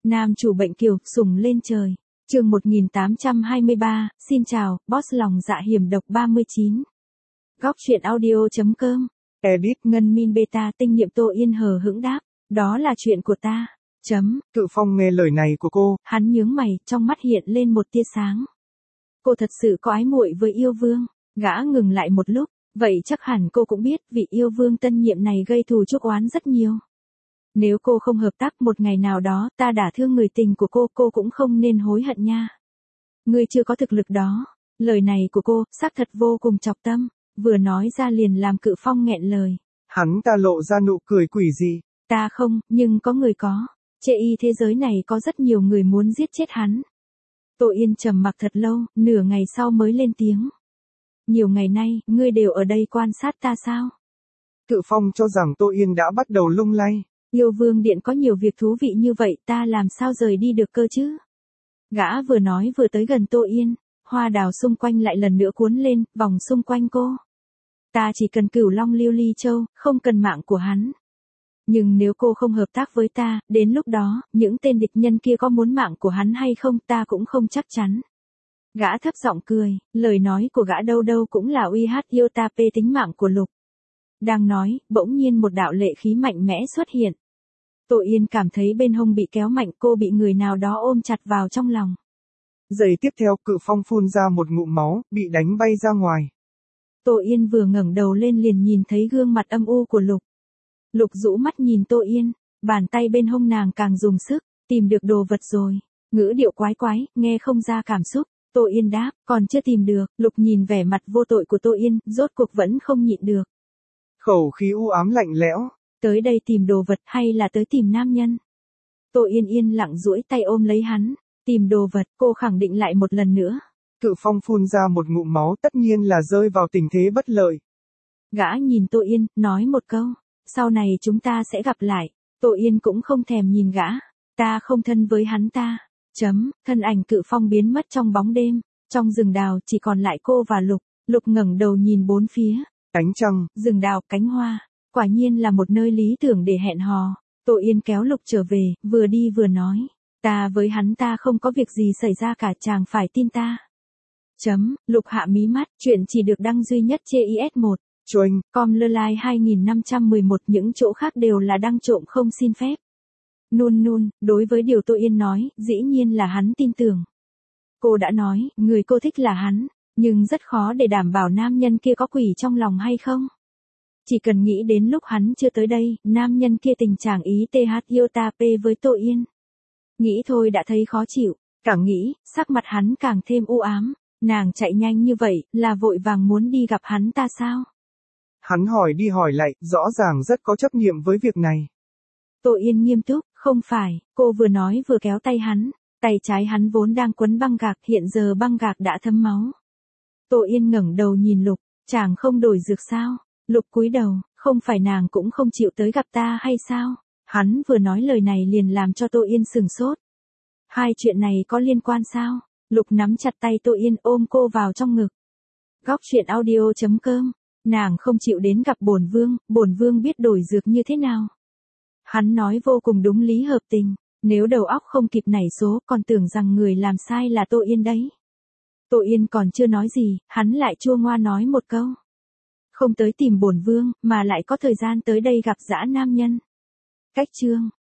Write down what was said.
Nam chủ bệnh kiều, sùng lên trời. Chương 1823, xin chào, boss lòng dạ hiểm độc 39. Góc truyện audio.com. Edit Ngân Min Beta tinh nhiệm Tô Yên hờ hững đáp, đó là chuyện của ta. Cự Phong nghe lời này của cô, Hắn nhướng mày, trong mắt hiện lên một tia sáng. Cô thật sự có ái muội với yêu vương. Gã ngừng lại một lúc, vậy chắc hẳn cô cũng biết vị yêu vương tân nhiệm này gây thù chuốc oán rất nhiều. Nếu cô không hợp tác một ngày nào đó, ta đả thương người tình của cô cũng không nên hối hận nha. Ngươi chưa có thực lực đó. Lời này của cô, xác thật vô cùng chọc tâm, vừa nói ra liền làm Cự Phong nghẹn lời. hắn ta lộ ra nụ cười quỷ dị. Ta không, nhưng có người có. Chê y thế giới này có rất nhiều người muốn giết chết hắn. Tô Yên trầm mặc thật lâu, nửa ngày sau mới lên tiếng. Nhiều ngày nay, ngươi đều ở đây quan sát ta sao? Cự Phong cho rằng Tô Yên đã bắt đầu lung lay. Yêu vương điện có nhiều việc thú vị như vậy, ta làm sao rời đi được cơ chứ? Gã vừa nói vừa tới gần Tô Yên, hoa đào xung quanh lại lần nữa cuốn lên, vòng xung quanh cô. Ta chỉ cần Cửu Long Lưu Ly Châu, không cần mạng của hắn. Nhưng nếu cô không hợp tác với ta, đến lúc đó, những tên địch nhân kia có muốn mạng của hắn hay không ta cũng không chắc chắn. Gã thấp giọng cười, lời nói của gã đâu đâu cũng là uy hát yêu ta pê tính mạng của Lục. Đang nói, bỗng nhiên một đạo lệ khí mạnh mẽ xuất hiện. Tô Yên cảm thấy bên hông bị kéo mạnh, cô bị người nào đó ôm chặt vào trong lòng. Giây tiếp theo Cự Phong phun ra một ngụm máu, bị đánh bay ra ngoài. Tô Yên vừa ngẩng đầu lên liền nhìn thấy gương mặt âm u của Lục. Lục rũ mắt nhìn Tô Yên, bàn tay bên hông nàng càng dùng sức, tìm được đồ vật rồi. Ngữ điệu quái quái, nghe không ra cảm xúc. Tô Yên đáp, còn chưa tìm được. Lục nhìn vẻ mặt vô tội của Tô Yên, rốt cuộc vẫn không nhịn được. Khẩu khí u ám lạnh lẽo. Tới đây tìm đồ vật hay là tới tìm nam nhân? Tô Yên yên lặng duỗi tay ôm lấy hắn. Tìm đồ vật, cô khẳng định lại một lần nữa. Cự Phong phun ra một ngụm máu, tất nhiên là rơi vào tình thế bất lợi. Gã nhìn Tô Yên, nói một câu. Sau này chúng ta sẽ gặp lại. Tô Yên cũng không thèm nhìn gã. Ta không thân với hắn ta. Thân ảnh Cự Phong biến mất trong bóng đêm. Trong rừng đào chỉ còn lại cô và Lục. Lục ngẩng đầu nhìn bốn phía. Ánh trăng, rừng đào, cánh hoa. Quả nhiên là một nơi lý tưởng để hẹn hò. Tô Yên kéo Lục trở về, vừa đi vừa nói. Ta với hắn ta không có việc gì xảy ra cả, chàng phải tin ta. Lục hạ mí mắt, chuyện chỉ được đăng duy nhất trên IS1. Choing, Com lơ lai 2511, những chỗ khác đều là đăng trộm không xin phép. Nun, đối với điều Tô Yên nói, dĩ nhiên là hắn tin tưởng. Cô đã nói, người cô thích là hắn, nhưng rất khó để đảm bảo nam nhân kia có quỷ trong lòng hay không. Chỉ cần nghĩ đến lúc hắn chưa tới đây, nam nhân kia tình trạng ý TH yêu ta P với Tô Yên. Nghĩ thôi đã thấy khó chịu, càng nghĩ, sắc mặt hắn càng thêm u ám. Nàng chạy nhanh như vậy, là vội vàng muốn đi gặp hắn ta sao? Hắn hỏi đi hỏi lại, rõ ràng rất có trách nhiệm với việc này. Tô Yên nghiêm túc, không phải, cô vừa nói vừa kéo tay hắn. Tay trái hắn vốn đang quấn băng gạc, hiện giờ băng gạc đã thấm máu. Tô Yên ngẩng đầu nhìn Lục, chàng không đổi dược sao? Lục cúi đầu, không phải nàng cũng không chịu tới gặp ta hay sao? Hắn vừa nói lời này liền làm cho Tô Yên sửng sốt. Hai chuyện này có liên quan sao? Lục nắm chặt tay Tô Yên ôm cô vào trong ngực. Góc truyện audio.com. Nàng không chịu đến gặp bổn vương biết đổi dược như thế nào. Hắn nói vô cùng đúng lý hợp tình, nếu đầu óc không kịp nảy số còn tưởng rằng người làm sai là Tô Yên đấy. Tô Yên còn chưa nói gì, hắn lại chua ngoa nói một câu. Không tới tìm bổn vương, mà lại có thời gian tới đây gặp dã nam nhân. Cách chương